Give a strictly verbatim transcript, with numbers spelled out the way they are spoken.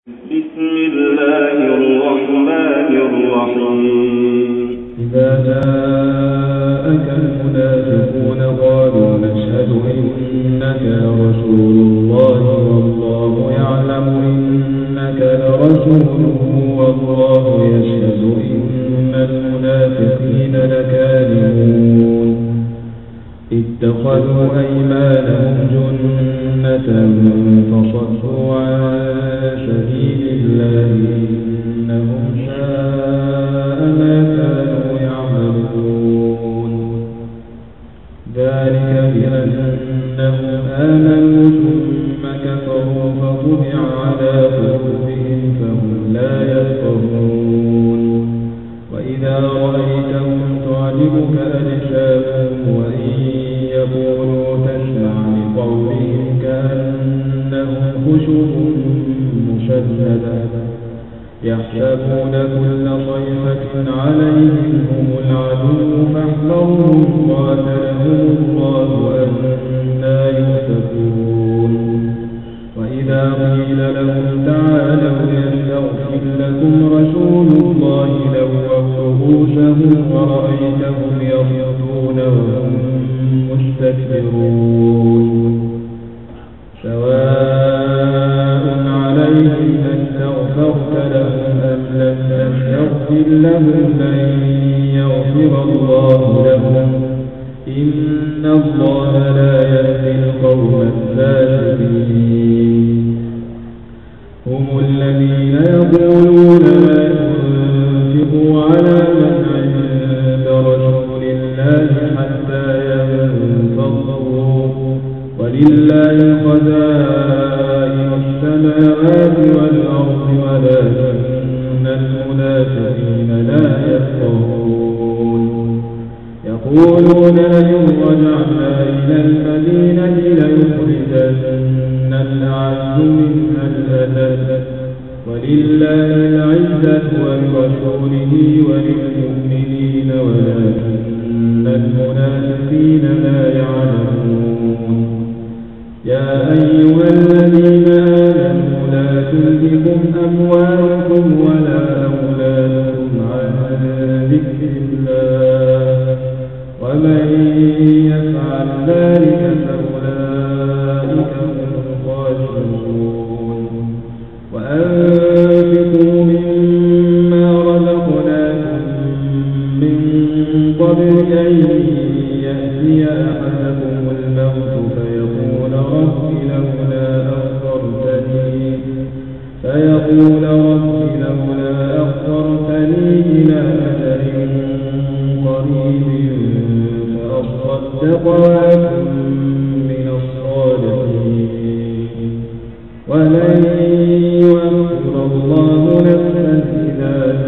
بسم الله الرحمن الرحيم. إذا جاءك المنافقون قالوا نشهد إنك لرسول الله والله يعلم إنك لرسوله والله يشهد إن المنافقين لكاذبون. اتخذوا أيمانهم جنة فصدوا عن سبيل الله إنهم ساء ما كانوا يعملون. ذلك بأنهم آمنوا ثم كفروا فطبع على قلوبهم فهم لا يفقهون. وإذا رأيتهم تعجبك أجسامهم وإن يقولوا تسمع لقولهم كأنهم خشب مسندة يحسبون كل صيحة عليهم هم العدو فاحذرهم قاتلهم الله أنى يؤفكون. وإذا قيل لهم تعالوا يستغفر لكم رسول الله لووا رؤوسهم ورأيتهم يصدون وهم مستكبرون. سواء عليهم أستغفرت لهم أم لم تستغفر لهم لن يغفر الله لهم إن الله لا يهدي القوم الفاسقين. هم الذين يقولون لا تنفقوا على من عند رسول الله حتى ينفضوا ولله خزائن السماوات والأرض ولكن المنافقين لا يفقهون. يقولون لئن رجعنا إلى المدينة ليخرجن الأعز منها الأذل ولله العزة ولرسوله وللمؤمنين ولكن المنافقين لا يعلمون. يا أيها الذين آمنوا لا تلهكم أموالكم ولا أولادكم عن ذكر الله ومن يفعل ذلك فأولئك هم الخاسرون. وأنفقوا مما رزقناكم من قبل أن يأتي أحدكم الموت فيقول رب لولا أخرتني فيقول رب لولا أخرتني إلى أجل قريب فأصدق وأكن من الصالحين ولن يؤخر الله نفسا إذا